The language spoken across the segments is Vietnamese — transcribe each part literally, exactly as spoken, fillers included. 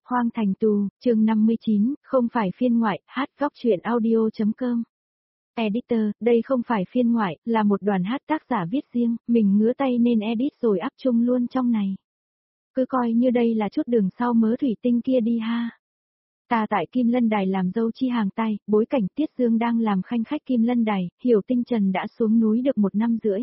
Hoang Thành Tù, chương năm mươi chín, không phải phiên ngoại, hát góc truyện audio.com. Editor, đây không phải phiên ngoại, là một đoàn hát tác giả viết riêng, mình ngứa tay nên edit rồi up chung luôn trong này. Cứ coi như đây là chút đường sau mớ thủy tinh kia đi ha. Ta tại Kim Lân Đài làm dâu chi hàng tay, bối cảnh Tiết Dương đang làm khanh khách Kim Lân Đài, Hiểu Tinh Trần đã xuống núi được một năm rưỡi.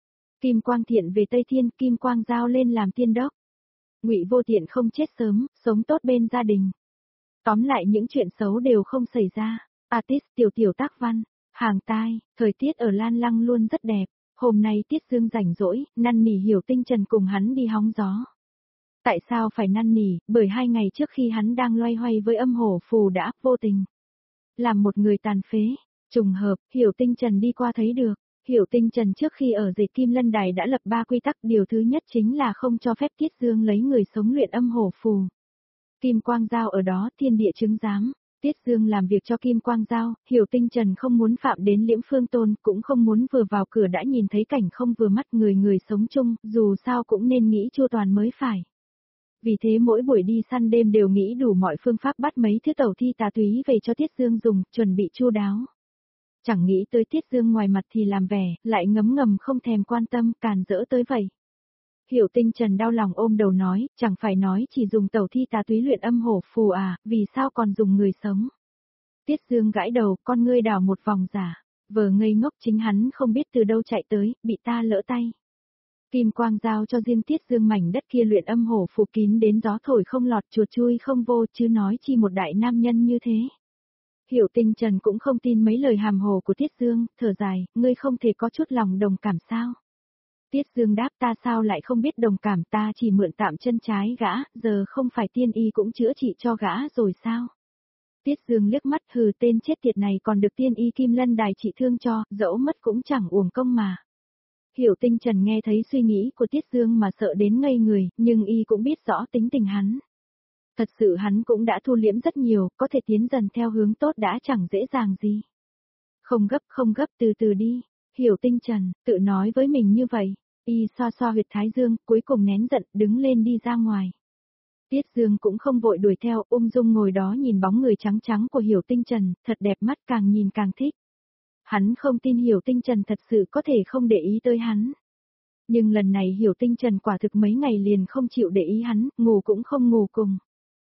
Kim Quang Thiện về Tây Thiên, Kim Quang Giao lên làm tiên đốc. Ngụy Vô Tiện không chết sớm, sống tốt bên gia đình. Tóm lại những chuyện xấu đều không xảy ra. Artist tiểu tiểu tác văn, hàng tai, thời tiết ở Lan Lăng luôn rất đẹp. Hôm nay Tiết Dương rảnh rỗi, năn nỉ Hiểu Tinh Trần cùng hắn đi hóng gió. Tại sao phải năn nỉ? Bởi hai ngày trước khi hắn đang loay hoay với âm hổ phù đã vô tình làm một người tàn phế. Trùng hợp, Hiểu Tinh Trần đi qua thấy được. Hiểu Tinh Trần trước khi ở dệt Kim Lân Đài đã lập ba quy tắc, điều thứ nhất chính là không cho phép Tiết Dương lấy người sống luyện âm hổ phù. Kim Quang Giao ở đó thiên địa chứng giám, Tiết Dương làm việc cho Kim Quang Giao, Hiểu Tinh Trần không muốn phạm đến Liễm Phương Tôn, cũng không muốn vừa vào cửa đã nhìn thấy cảnh không vừa mắt người người sống chung, dù sao cũng nên nghĩ chu toàn mới phải. Vì thế mỗi buổi đi săn đêm đều nghĩ đủ mọi phương pháp bắt mấy thứ tẩu thi tà túy về cho Tiết Dương dùng, chuẩn bị chu đáo. Chẳng nghĩ tới Tiết Dương ngoài mặt thì làm vẻ, lại ngấm ngầm không thèm quan tâm, càn rỡ tới vậy. Hiểu Tinh Trần đau lòng ôm đầu nói, chẳng phải nói chỉ dùng tẩu thi tà túy luyện âm hổ phù à, vì sao còn dùng người sống. Tiết Dương gãi đầu, con ngươi đảo một vòng giả, vờ ngây ngốc chính hắn không biết từ đâu chạy tới, bị ta lỡ tay. Kim Quang Giao cho riêng Tiết Dương mảnh đất kia luyện âm hổ phù kín đến gió thổi không lọt chuột chui không vô, chứ nói chi một đại nam nhân như thế. Hiểu Tinh Trần cũng không tin mấy lời hàm hồ của Tiết Dương, thở dài, ngươi không thể có chút lòng đồng cảm sao? Tiết Dương đáp, ta sao lại không biết đồng cảm, ta chỉ mượn tạm chân trái gã, giờ không phải tiên y cũng chữa trị cho gã rồi sao? Tiết Dương liếc mắt, hừ, tên chết tiệt này còn được tiên y Kim Lân Đài trị thương cho, dẫu mất cũng chẳng uổng công mà. Hiểu Tinh Trần nghe thấy suy nghĩ của Tiết Dương mà sợ đến ngây người, nhưng y cũng biết rõ tính tình hắn. Thật sự hắn cũng đã thu liễm rất nhiều, có thể tiến dần theo hướng tốt đã chẳng dễ dàng gì. Không gấp không gấp, từ từ đi. Hiểu Tinh Trần, tự nói với mình như vậy. Y xoa xoa huyệt thái dương, cuối cùng nén giận, đứng lên đi ra ngoài. Tiết Dương cũng không vội đuổi theo, ung dung ngồi đó nhìn bóng người trắng trắng của Hiểu Tinh Trần, thật đẹp mắt, càng nhìn càng thích. Hắn không tin Hiểu Tinh Trần thật sự có thể không để ý tới hắn. Nhưng lần này Hiểu Tinh Trần quả thực mấy ngày liền không chịu để ý hắn, ngủ cũng không ngủ cùng.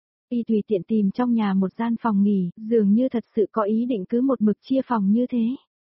Y tùy tiện tìm trong nhà một gian phòng nghỉ, dường như thật sự có ý định cứ một mực chia phòng như thế.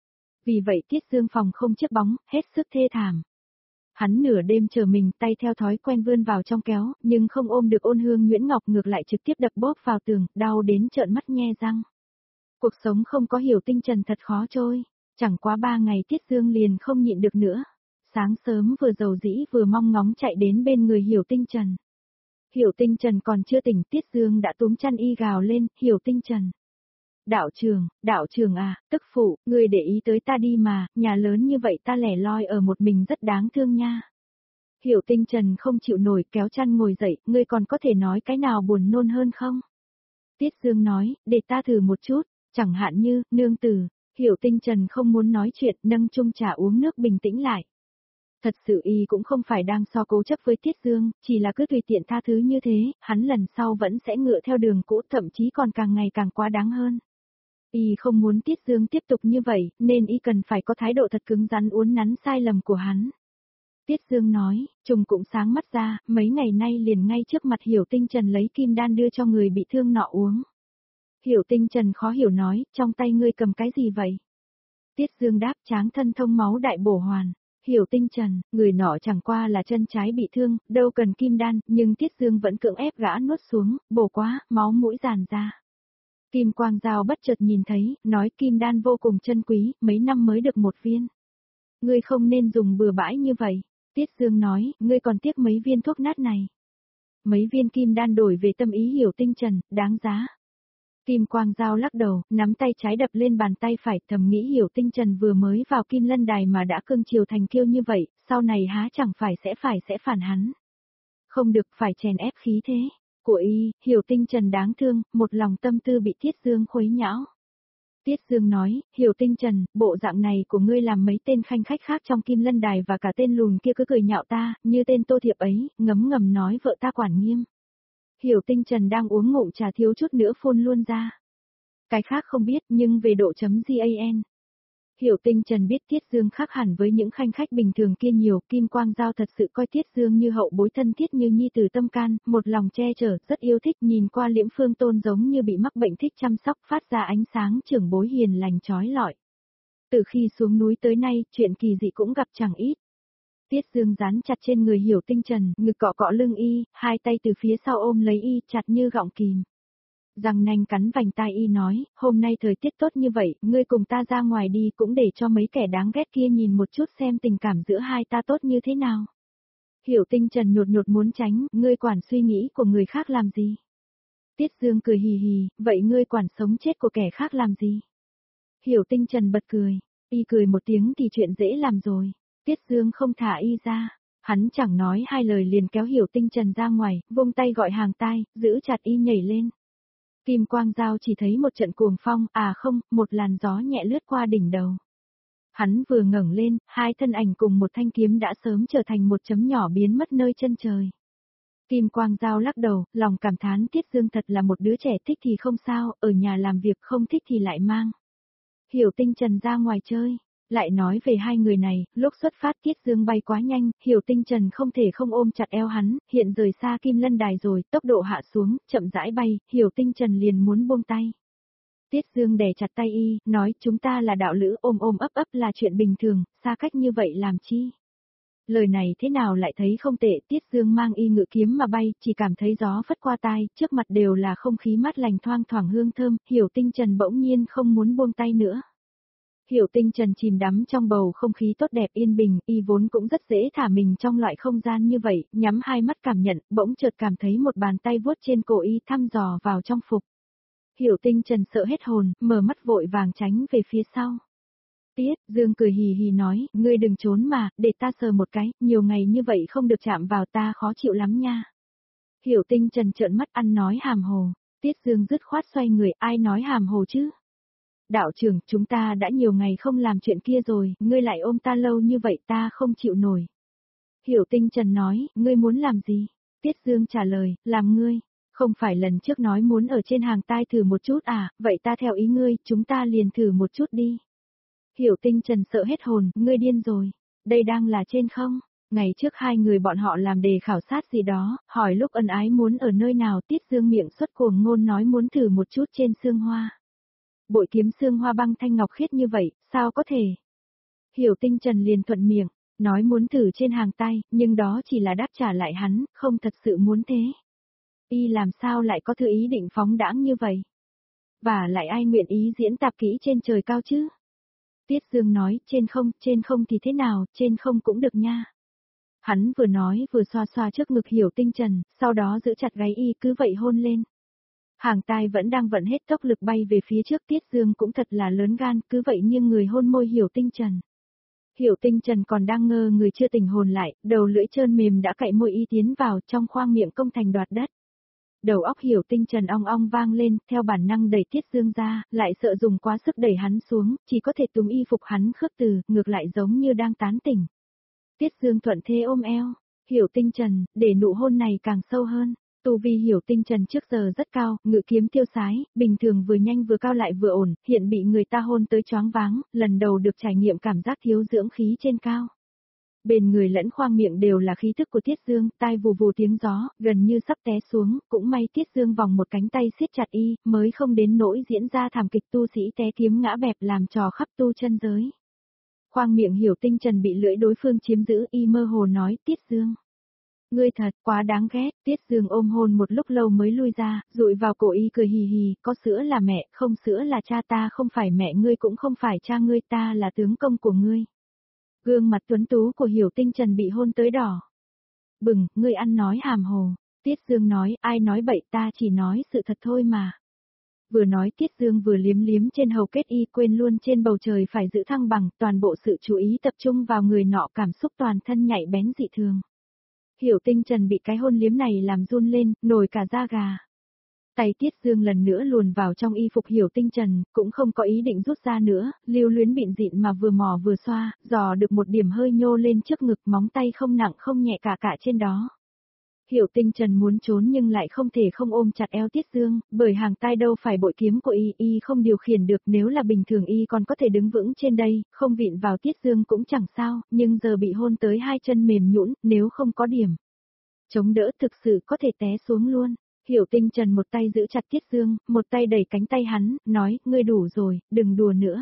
Vì vậy Tiết Dương phòng không chiếc bóng, hết sức thê thảm. Hắn nửa đêm chờ mình, tay theo thói quen vươn vào trong kéo, nhưng không ôm được Ôn Hương Nguyễn Ngọc, ngược lại trực tiếp đập bóp vào tường, đau đến trợn mắt nhe răng. Cuộc sống không có Hiểu Tinh Trần thật khó trôi. Chẳng quá ba ngày Tiết Dương liền không nhịn được nữa. Sáng sớm vừa dầu dĩ vừa mong ngóng chạy đến bên người Hiểu Tinh Trần. Hiểu Tinh Trần còn chưa tỉnh, Tiết Dương đã túm chăn y gào lên, Hiểu Tinh Trần. Đạo trưởng, đạo trưởng à, tức phụ, ngươi để ý tới ta đi mà, nhà lớn như vậy ta lẻ loi ở một mình rất đáng thương nha. Hiểu Tinh Trần không chịu nổi, kéo chăn ngồi dậy, ngươi còn có thể nói cái nào buồn nôn hơn không? Tiết Dương nói, để ta thử một chút, chẳng hạn như, nương tử. Hiểu Tinh Trần không muốn nói chuyện, nâng chung trà uống nước bình tĩnh lại. Thật sự y cũng không phải đang so cố chấp với Tiết Dương, chỉ là cứ tùy tiện tha thứ như thế, hắn lần sau vẫn sẽ ngựa theo đường cũ, thậm chí còn càng ngày càng quá đáng hơn. Y không muốn Tiết Dương tiếp tục như vậy, nên y cần phải có thái độ thật cứng rắn uốn nắn sai lầm của hắn. Tiết Dương nói, trùng cũng sáng mắt ra, mấy ngày nay liền ngay trước mặt Hiểu Tinh Trần lấy kim đan đưa cho người bị thương nọ uống. Hiểu Tinh Trần khó hiểu nói, trong tay ngươi cầm cái gì vậy? Tiết Dương đáp, tráng thân thông máu đại bổ hoàn. Hiểu Tinh Trần, người nọ chẳng qua là chân trái bị thương, đâu cần kim đan, nhưng Tiết Dương vẫn cưỡng ép gã nuốt xuống, bổ quá, máu mũi giàn ra. Kim Quang Giao bất chợt nhìn thấy, nói kim đan vô cùng chân quý, mấy năm mới được một viên. Ngươi không nên dùng bừa bãi như vậy. Tiết Dương nói, ngươi còn tiếc mấy viên thuốc nát này. Mấy viên kim đan đổi về tâm ý Hiểu Tinh Trần, đáng giá. Kim Quang Giao lắc đầu, nắm tay trái đập lên bàn tay phải, thầm nghĩ Hiểu Tinh Trần vừa mới vào Kim Lân Đài mà đã cương chiều thành kiêu như vậy, sau này há chẳng phải sẽ phải sẽ phản hắn. Không được, phải chèn ép khí thế của y. Hiểu Tinh Trần đáng thương, một lòng tâm tư bị Tiết Dương khuấy nhão. Tiết Dương nói, Hiểu Tinh Trần, bộ dạng này của ngươi làm mấy tên khanh khách khác trong Kim Lân Đài và cả tên lùn kia cứ cười nhạo ta, như tên Tô Thiệp ấy, ngấm ngầm nói vợ ta quản nghiêm. Hiểu Tinh Trần đang uống ngụm trà thiếu chút nữa phun luôn ra. Cái khác không biết nhưng về độ chấm gan. Hiểu Tinh Trần biết Tiết Dương khác hẳn với những khanh khách bình thường kia nhiều, Kim Quang Giao thật sự coi Tiết Dương như hậu bối thân thiết như nhi tử tâm can, một lòng che chở, rất yêu thích, nhìn qua Liễm Phương Tôn giống như bị mắc bệnh thích chăm sóc, phát ra ánh sáng trưởng bối hiền lành chói lọi. Từ khi xuống núi tới nay, chuyện kỳ dị cũng gặp chẳng ít. Tiết Dương dán chặt trên người Hiểu Tinh Trần, ngực cọ cọ lưng y, hai tay từ phía sau ôm lấy y, chặt như gọng kìm. Răng nanh cắn vành tai y nói, hôm nay thời tiết tốt như vậy, ngươi cùng ta ra ngoài đi cũng để cho mấy kẻ đáng ghét kia nhìn một chút xem tình cảm giữa hai ta tốt như thế nào. Hiểu Tinh Trần nhột nhột muốn tránh, ngươi quản suy nghĩ của người khác làm gì? Tiết Dương cười hì hì, vậy ngươi quản sống chết của kẻ khác làm gì? Hiểu Tinh Trần bật cười, y cười một tiếng thì chuyện dễ làm rồi. Tiết Dương không thả y ra, hắn chẳng nói hai lời liền kéo Hiểu Tinh Trần ra ngoài, vung tay gọi hàng tai, giữ chặt y nhảy lên. Kim Quang Giao chỉ thấy một trận cuồng phong, à không, một làn gió nhẹ lướt qua đỉnh đầu. Hắn vừa ngẩng lên, hai thân ảnh cùng một thanh kiếm đã sớm trở thành một chấm nhỏ biến mất nơi chân trời. Kim Quang Giao lắc đầu, lòng cảm thán Tiết Dương thật là một đứa trẻ, thích thì không sao, ở nhà làm việc, không thích thì lại mang Hiểu Tinh Trần ra ngoài chơi. Lại nói về hai người này, lúc xuất phát Tiết Dương bay quá nhanh, Hiểu Tinh Trần không thể không ôm chặt eo hắn, hiện rời xa Kim Lân Đài rồi, tốc độ hạ xuống, chậm rãi bay, Hiểu Tinh Trần liền muốn buông tay. Tiết Dương đè chặt tay y, nói chúng ta là đạo lữ, ôm ôm ấp ấp là chuyện bình thường, xa cách như vậy làm chi? Lời này thế nào lại thấy không tệ, Tiết Dương mang y ngự kiếm mà bay, chỉ cảm thấy gió phất qua tai, trước mặt đều là không khí mát lành thoang thoảng hương thơm, Hiểu Tinh Trần bỗng nhiên không muốn buông tay nữa. Hiểu Tinh Trần chìm đắm trong bầu không khí tốt đẹp yên bình, y vốn cũng rất dễ thả mình trong loại không gian như vậy, nhắm hai mắt cảm nhận, bỗng chợt cảm thấy một bàn tay vuốt trên cổ y thăm dò vào trong phục. Hiểu Tinh Trần sợ hết hồn, mở mắt vội vàng tránh về phía sau. Tiết Dương cười hì hì nói, ngươi đừng trốn mà, để ta sờ một cái, nhiều ngày như vậy không được chạm vào ta khó chịu lắm nha. Hiểu Tinh Trần trợn mắt ăn nói hàm hồ, Tiết Dương dứt khoát xoay người, ai nói hàm hồ chứ? Đạo trưởng, chúng ta đã nhiều ngày không làm chuyện kia rồi, ngươi lại ôm ta lâu như vậy ta không chịu nổi. Hiểu Tinh Trần nói, ngươi muốn làm gì? Tiết Dương trả lời, làm ngươi. Không phải lần trước nói muốn ở trên hàng tai thử một chút à, vậy ta theo ý ngươi, chúng ta liền thử một chút đi. Hiểu Tinh Trần sợ hết hồn, ngươi điên rồi. Đây đang là trên không? Ngày trước hai người bọn họ làm đề khảo sát gì đó, hỏi lúc ân ái muốn ở nơi nào, Tiết Dương miệng xuất cuồng ngôn nói muốn thử một chút trên xương hoa. Bội kiếm xương hoa băng thanh ngọc khiết như vậy, sao có thể? Hiểu Tinh Trần liền thuận miệng, nói muốn thử trên hàng tay, nhưng đó chỉ là đáp trả lại hắn, không thật sự muốn thế. Y làm sao lại có thứ ý định phóng đãng như vậy? Và lại ai nguyện ý diễn tạp kỹ trên trời cao chứ? Tiết Dương nói, trên không, trên không thì thế nào, trên không cũng được nha. Hắn vừa nói vừa xoa xoa trước ngực Hiểu Tinh Trần, sau đó giữ chặt gáy y cứ vậy hôn lên. Hàng tai vẫn đang vận hết tốc lực bay về phía trước, Tiết Dương cũng thật là lớn gan, cứ vậy nghiêng người hôn môi Hiểu Tinh Trần. Hiểu Tinh Trần còn đang ngơ người chưa tỉnh hồn lại, đầu lưỡi trơn mềm đã cạy môi y tiến vào trong khoang miệng công thành đoạt đất. Đầu óc Hiểu Tinh Trần ong ong vang lên, theo bản năng đẩy Tiết Dương ra, lại sợ dùng quá sức đẩy hắn xuống, chỉ có thể túm y phục hắn khước từ, ngược lại giống như đang tán tỉnh. Tiết Dương thuận thế ôm eo, Hiểu Tinh Trần, để nụ hôn này càng sâu hơn. Tu vi Hiểu Tinh Trần trước giờ rất cao, ngự kiếm tiêu sái, bình thường vừa nhanh vừa cao lại vừa ổn, hiện bị người ta hôn tới choáng váng, lần đầu được trải nghiệm cảm giác thiếu dưỡng khí trên cao. Bên người lẫn khoang miệng đều là khí thức của Tiết Dương, tai vù vù tiếng gió, gần như sắp té xuống, cũng may Tiết Dương vòng một cánh tay siết chặt y, mới không đến nỗi diễn ra thảm kịch tu sĩ té kiếm ngã bẹp làm trò khắp tu chân giới. Khoang miệng Hiểu Tinh Trần bị lưỡi đối phương chiếm giữ, y mơ hồ nói, Tiết Dương. Ngươi thật quá đáng ghét, Tiết Dương ôm hôn một lúc lâu mới lui ra, dụi vào cổ y cười hì hì, có sữa là mẹ, không sữa là cha, ta không phải mẹ ngươi cũng không phải cha ngươi, ta là tướng công của ngươi. Gương mặt tuấn tú của Hiểu Tinh Trần bị hôn tới đỏ. Bừng, ngươi ăn nói hàm hồ. Tiết Dương nói, ai nói bậy, ta chỉ nói sự thật thôi mà. Vừa nói Tiết Dương vừa liếm liếm trên hầu kết y, quên luôn trên bầu trời phải giữ thăng bằng, toàn bộ sự chú ý tập trung vào người nọ, cảm xúc toàn thân nhạy bén dị thường. Hiểu Tinh Trần bị cái hôn liếm này làm run lên, nổi cả da gà. Tay Tiết Dương lần nữa luồn vào trong y phục Hiểu Tinh Trần, cũng không có ý định rút ra nữa, lưu luyến bịn dịn mà vừa mò vừa xoa, dò được một điểm hơi nhô lên trước ngực, móng tay không nặng không nhẹ cả cả trên đó. Hiểu Tinh Trần muốn trốn nhưng lại không thể không ôm chặt eo Tiết Dương, bởi hàng tai đâu phải bội kiếm của y, y không điều khiển được, nếu là bình thường y còn có thể đứng vững trên đây, không vịn vào Tiết Dương cũng chẳng sao, nhưng giờ bị hôn tới hai chân mềm nhũn, nếu không có điểm chống đỡ thực sự có thể té xuống luôn. Hiểu Tinh Trần một tay giữ chặt Tiết Dương, một tay đẩy cánh tay hắn, nói, ngươi đủ rồi, đừng đùa nữa.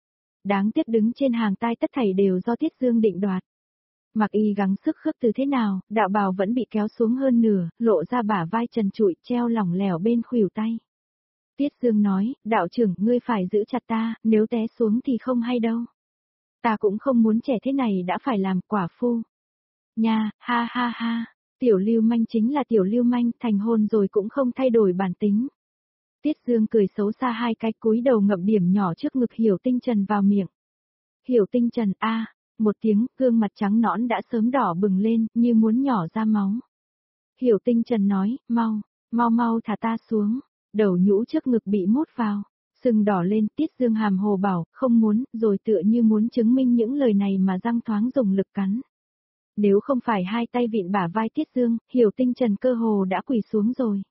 Đáng tiếc đứng trên hàng tai tất thảy đều do Tiết Dương định đoạt. Mặc y gắng sức khước từ thế nào, đạo bào vẫn bị kéo xuống hơn nửa, lộ ra bả vai trần trụi treo lỏng lẻo bên khuỷu tay. Tiết Dương nói, đạo trưởng, ngươi phải giữ chặt ta, nếu té xuống thì không hay đâu. Ta cũng không muốn trẻ thế này đã phải làm quả phu. Nha, ha ha ha, tiểu lưu manh chính là tiểu lưu manh, thành hôn rồi cũng không thay đổi bản tính. Tiết Dương cười xấu xa hai cái, cúi đầu ngậm điểm nhỏ trước ngực Hiểu Tinh Trần vào miệng. Hiểu Tinh Trần a, một tiếng, gương mặt trắng nõn đã sớm đỏ bừng lên, như muốn nhỏ ra máu. Hiểu Tinh Trần nói, mau, mau mau thả ta xuống, đầu nhũ trước ngực bị mốt vào, sưng đỏ lên. Tiết Dương hàm hồ bảo, không muốn, rồi tựa như muốn chứng minh những lời này mà răng thoáng dùng lực cắn. Nếu không phải hai tay vịn bả vai Tiết Dương, Hiểu Tinh Trần cơ hồ đã quỳ xuống rồi.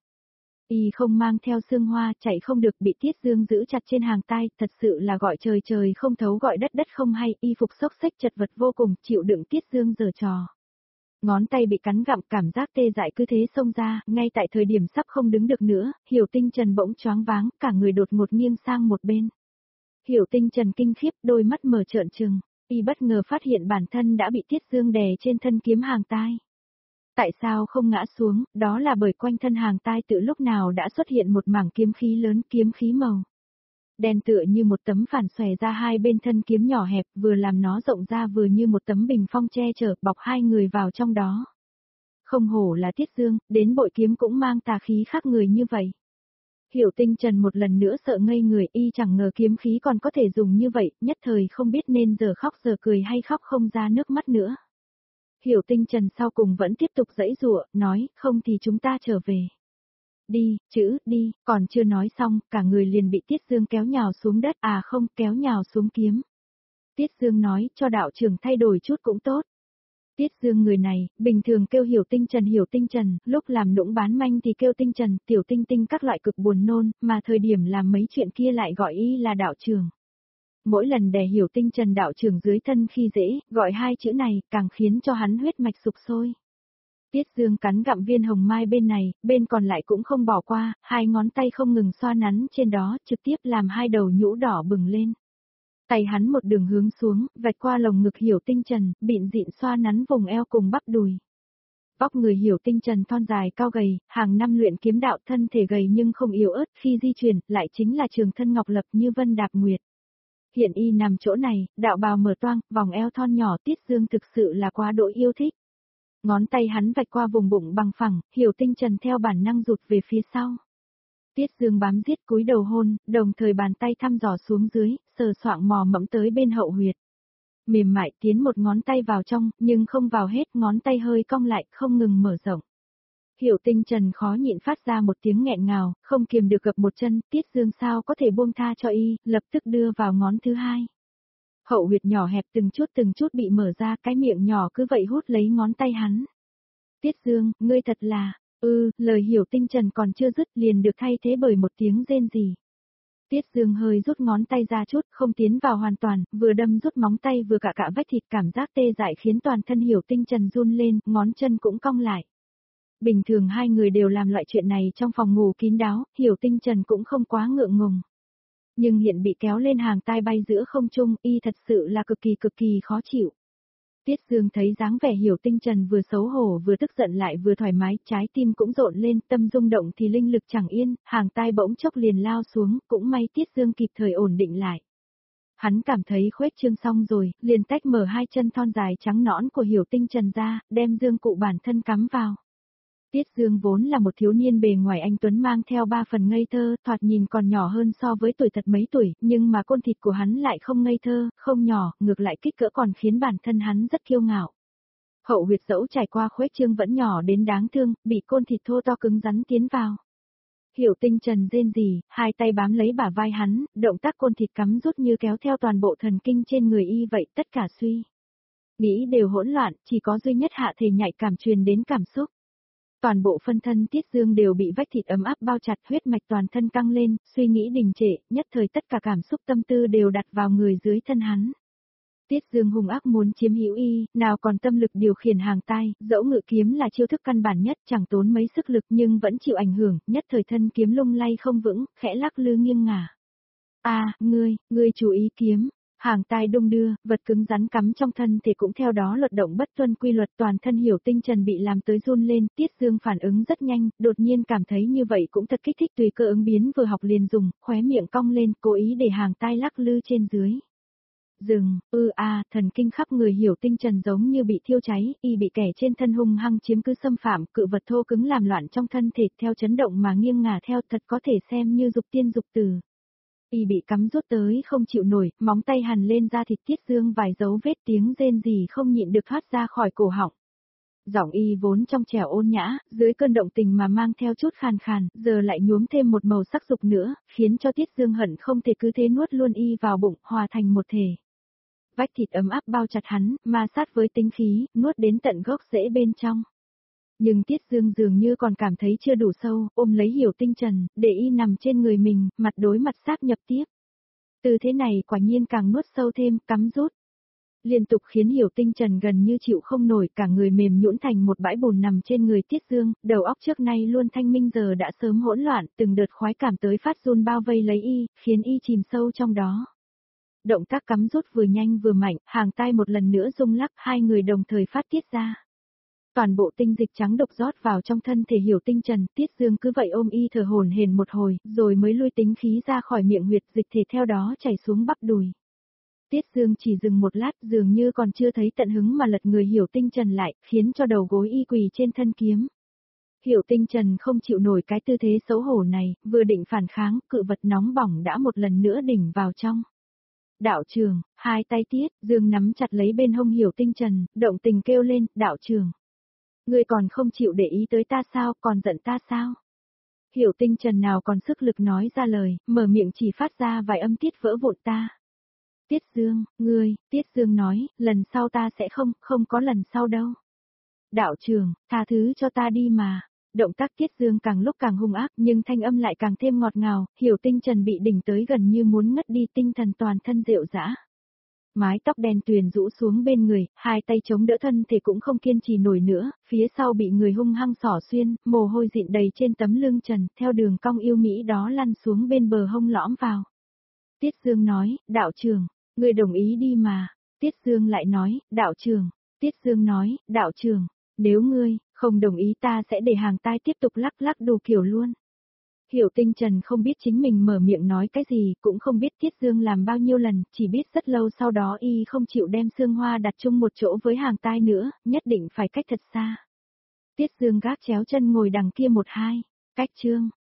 Y không mang theo xương hoa, chạy không được, bị Tiết Dương giữ chặt trên hàng tai, thật sự là gọi trời trời không thấu gọi đất đất không hay, y phục xốc xếch chật vật vô cùng, chịu đựng Tiết Dương giở trò. Ngón tay bị cắn gặm, cảm giác tê dại cứ thế xông ra, ngay tại thời điểm sắp không đứng được nữa, Hiểu Tinh Trần bỗng choáng váng, cả người đột ngột nghiêng sang một bên. Hiểu Tinh Trần kinh khiếp, đôi mắt mở trợn trừng, y bất ngờ phát hiện bản thân đã bị Tiết Dương đè trên thân kiếm hàng tai. Tại sao không ngã xuống, đó là bởi quanh thân hàng tai từ lúc nào đã xuất hiện một mảng kiếm khí lớn, kiếm khí màu đen tựa như một tấm phản xòe ra hai bên thân kiếm nhỏ hẹp, vừa làm nó rộng ra vừa như một tấm bình phong che chở, bọc hai người vào trong đó. Không hổ là Tiết Dương, đến bội kiếm cũng mang tà khí khác người như vậy. Hiểu Tinh Trần một lần nữa sợ ngây người, y chẳng ngờ kiếm khí còn có thể dùng như vậy, nhất thời không biết nên giờ khóc giờ cười hay khóc không ra nước mắt nữa. Hiểu Tinh Trần sau cùng vẫn tiếp tục giãy giụa, nói, không thì chúng ta trở về. Đi, chữ, đi, còn chưa nói xong, cả người liền bị Tiết Dương kéo nhào xuống đất, à không, kéo nhào xuống kiếm. Tiết Dương nói, cho đạo trưởng thay đổi chút cũng tốt. Tiết Dương người này, bình thường kêu Hiểu Tinh Trần Hiểu Tinh Trần, lúc làm nũng bán manh thì kêu Tinh Trần, Tiểu Tinh Tinh các loại cực buồn nôn, mà thời điểm làm mấy chuyện kia lại gọi y là đạo trưởng. Mỗi lần đè Hiểu Tinh Trần đạo trưởng dưới thân khi dễ, gọi hai chữ này, càng khiến cho hắn huyết mạch sục sôi. Tiết Dương cắn gặm viên hồng mai bên này, bên còn lại cũng không bỏ qua, hai ngón tay không ngừng xoa nắn trên đó, trực tiếp làm hai đầu nhũ đỏ bừng lên. Tay hắn một đường hướng xuống, vạch qua lồng ngực Hiểu Tinh Trần, bịn dịn xoa nắn vùng eo cùng bắp đùi. Vóc người Hiểu Tinh Trần thon dài cao gầy, hàng năm luyện kiếm đạo, thân thể gầy nhưng không yếu ớt, khi di chuyển, lại chính là trường thân ngọc lập như vân đạp nguyệt. Hiện y nằm chỗ này, đạo bào mở toang, vòng eo thon nhỏ Tiết Dương thực sự là quá đỗi yêu thích. Ngón tay hắn vạch qua vùng bụng bằng phẳng, Hiểu Tinh Trần theo bản năng rụt về phía sau. Tiết Dương bám giết cúi đầu hôn, đồng thời bàn tay thăm dò xuống dưới, sờ soạng mò mẫm tới bên hậu huyệt. Mềm mại tiến một ngón tay vào trong, nhưng không vào hết, ngón tay hơi cong lại, không ngừng mở rộng. Hiểu Tinh Trần khó nhịn phát ra một tiếng nghẹn ngào, không kiềm được gập một chân, Tiết Dương sao có thể buông tha cho y, lập tức đưa vào ngón thứ hai. Hậu huyệt nhỏ hẹp từng chút từng chút bị mở ra, cái miệng nhỏ cứ vậy hút lấy ngón tay hắn. Tiết Dương, ngươi thật là, ư, ừ, lời Hiểu Tinh Trần còn chưa dứt liền được thay thế bởi một tiếng rên rỉ. Tiết Dương hơi rút ngón tay ra chút, không tiến vào hoàn toàn, vừa đâm rút móng tay vừa cạ cạ vách thịt, cảm giác tê dại khiến toàn thân Hiểu Tinh Trần run lên, ngón chân cũng cong lại. Bình thường hai người đều làm loại chuyện này trong phòng ngủ kín đáo, Hiểu Tinh Trần cũng không quá ngượng ngùng. Nhưng hiện bị kéo lên hàng tai bay giữa không trung, y thật sự là cực kỳ cực kỳ khó chịu. Tiết Dương thấy dáng vẻ Hiểu Tinh Trần vừa xấu hổ vừa tức giận lại vừa thoải mái, trái tim cũng rộn lên, tâm rung động thì linh lực chẳng yên, hàng tai bỗng chốc liền lao xuống, cũng may Tiết Dương kịp thời ổn định lại. Hắn cảm thấy khuếch trương xong rồi, liền tách mở hai chân thon dài trắng nõn của Hiểu Tinh Trần ra, đem dương cụ bản thân cắm vào. Tiết Dương vốn là một thiếu niên bề ngoài anh tuấn mang theo ba phần ngây thơ, thoạt nhìn còn nhỏ hơn so với tuổi thật mấy tuổi, nhưng mà côn thịt của hắn lại không ngây thơ, không nhỏ, ngược lại kích cỡ còn khiến bản thân hắn rất kiêu ngạo. Hậu huyệt dẫu trải qua khuếch trương vẫn nhỏ đến đáng thương, bị côn thịt thô to cứng rắn tiến vào. Hiểu Tinh Trần rên rỉ, hai tay bám lấy bả vai hắn, động tác côn thịt cắm rút như kéo theo toàn bộ thần kinh trên người y vậy, tất cả suy nghĩ đều hỗn loạn, chỉ có duy nhất hạ thể nhạy cảm truyền đến cảm xúc. Toàn bộ phân thân Tiết Dương đều bị vách thịt ấm áp bao chặt, huyết mạch toàn thân căng lên, suy nghĩ đình trệ, nhất thời tất cả cảm xúc tâm tư đều đặt vào người dưới thân hắn. Tiết Dương hung ác muốn chiếm hữu y, nào còn tâm lực điều khiển hàng tai, dẫu ngự kiếm là chiêu thức căn bản nhất, chẳng tốn mấy sức lực nhưng vẫn chịu ảnh hưởng, nhất thời thân kiếm lung lay không vững, khẽ lắc lư nghiêng ngả. A, à, ngươi, ngươi chú ý kiếm. Hàng tai đung đưa, vật cứng rắn cắm trong thân thể cũng theo đó luật động bất tuân quy luật, toàn thân Hiểu Tinh Trần bị làm tới run lên, Tiết Dương phản ứng rất nhanh, đột nhiên cảm thấy như vậy cũng thật kích thích, tùy cơ ứng biến vừa học liền dùng, khóe miệng cong lên, cố ý để hàng tai lắc lư trên dưới. Dừng, ư a, à, thần kinh khắp người Hiểu Tinh Trần giống như bị thiêu cháy, y bị kẻ trên thân hung hăng chiếm cứ xâm phạm, cự vật thô cứng làm loạn trong thân thể, theo chấn động mà nghiêng ngả theo, thật có thể xem như dục tiên dục tử. Y bị cắm rút tới không chịu nổi, móng tay hằn lên da thịt, Tiết Dương vài dấu vết, tiếng rên rỉ không nhịn được thoát ra khỏi cổ họng. Giọng y vốn trong trẻo ôn nhã, dưới cơn động tình mà mang theo chút khàn khàn, giờ lại nhuốm thêm một màu sắc dục nữa, khiến cho Tiết Dương hận không thể cứ thế nuốt luôn y vào bụng, hòa thành một thể. Vách thịt ấm áp bao chặt hắn, ma sát với tính khí, nuốt đến tận gốc rễ bên trong. Nhưng Tiết Dương dường như còn cảm thấy chưa đủ sâu, ôm lấy Hiểu Tinh Trần, để y nằm trên người mình, mặt đối mặt sát nhập tiếp. Từ thế này quả nhiên càng nuốt sâu thêm, cắm rút. Liên tục khiến Hiểu Tinh Trần gần như chịu không nổi, cả người mềm nhũn thành một bãi bùn nằm trên người Tiết Dương, đầu óc trước nay luôn thanh minh giờ đã sớm hỗn loạn, từng đợt khoái cảm tới phát run bao vây lấy y, khiến y chìm sâu trong đó. Động tác cắm rút vừa nhanh vừa mạnh, hàng tai một lần nữa rung lắc, hai người đồng thời phát tiết ra. Toàn bộ tinh dịch trắng độc rót vào trong thân thể Hiểu Tinh Trần, Tiết Dương cứ vậy ôm y thở hổn hển một hồi, rồi mới lui tính khí ra khỏi miệng huyệt, dịch thể theo đó chảy xuống bắp đùi. Tiết Dương chỉ dừng một lát, dường như còn chưa thấy tận hứng mà lật người Hiểu Tinh Trần lại, khiến cho đầu gối y quỳ trên thân kiếm. Hiểu Tinh Trần không chịu nổi cái tư thế xấu hổ này, vừa định phản kháng, cự vật nóng bỏng đã một lần nữa đỉnh vào trong. Đạo trưởng, hai tay Tiết Dương nắm chặt lấy bên hông Hiểu Tinh Trần, động tình kêu lên, đạo trưởng. Ngươi còn không chịu để ý tới ta sao, còn giận ta sao? Hiểu Tinh Trần nào còn sức lực nói ra lời, mở miệng chỉ phát ra vài âm tiết vỡ vụn ta. Tiết Dương, ngươi, Tiết Dương nói, lần sau ta sẽ không, không có lần sau đâu. Đạo trưởng, tha thứ cho ta đi mà. Động tác Tiết Dương càng lúc càng hung ác nhưng thanh âm lại càng thêm ngọt ngào, Hiểu Tinh Trần bị đỉnh tới gần như muốn ngất đi, tinh thần toàn thân rệu rã. Mái tóc đen tuyền rũ xuống bên người, hai tay chống đỡ thân thể cũng không kiên trì nổi nữa, phía sau bị người hung hăng xỏ xuyên, mồ hôi dịn đầy trên tấm lưng trần, theo đường cong yêu mỹ đó lăn xuống bên bờ hông lõm vào. Tiết Dương nói, đạo trưởng, ngươi đồng ý đi mà. Tiết Dương lại nói, đạo trưởng. Tiết Dương nói, đạo trưởng, nếu ngươi không đồng ý ta sẽ để hàng tai tiếp tục lắc lắc đủ kiểu luôn. Hiểu Tinh Trần không biết chính mình mở miệng nói cái gì, cũng không biết Tiết Dương làm bao nhiêu lần, chỉ biết rất lâu sau đó y không chịu đem xương hoa đặt chung một chỗ với hàng tai nữa, nhất định phải cách thật xa. Tiết Dương gác chéo chân ngồi đằng kia một hai, cách chương.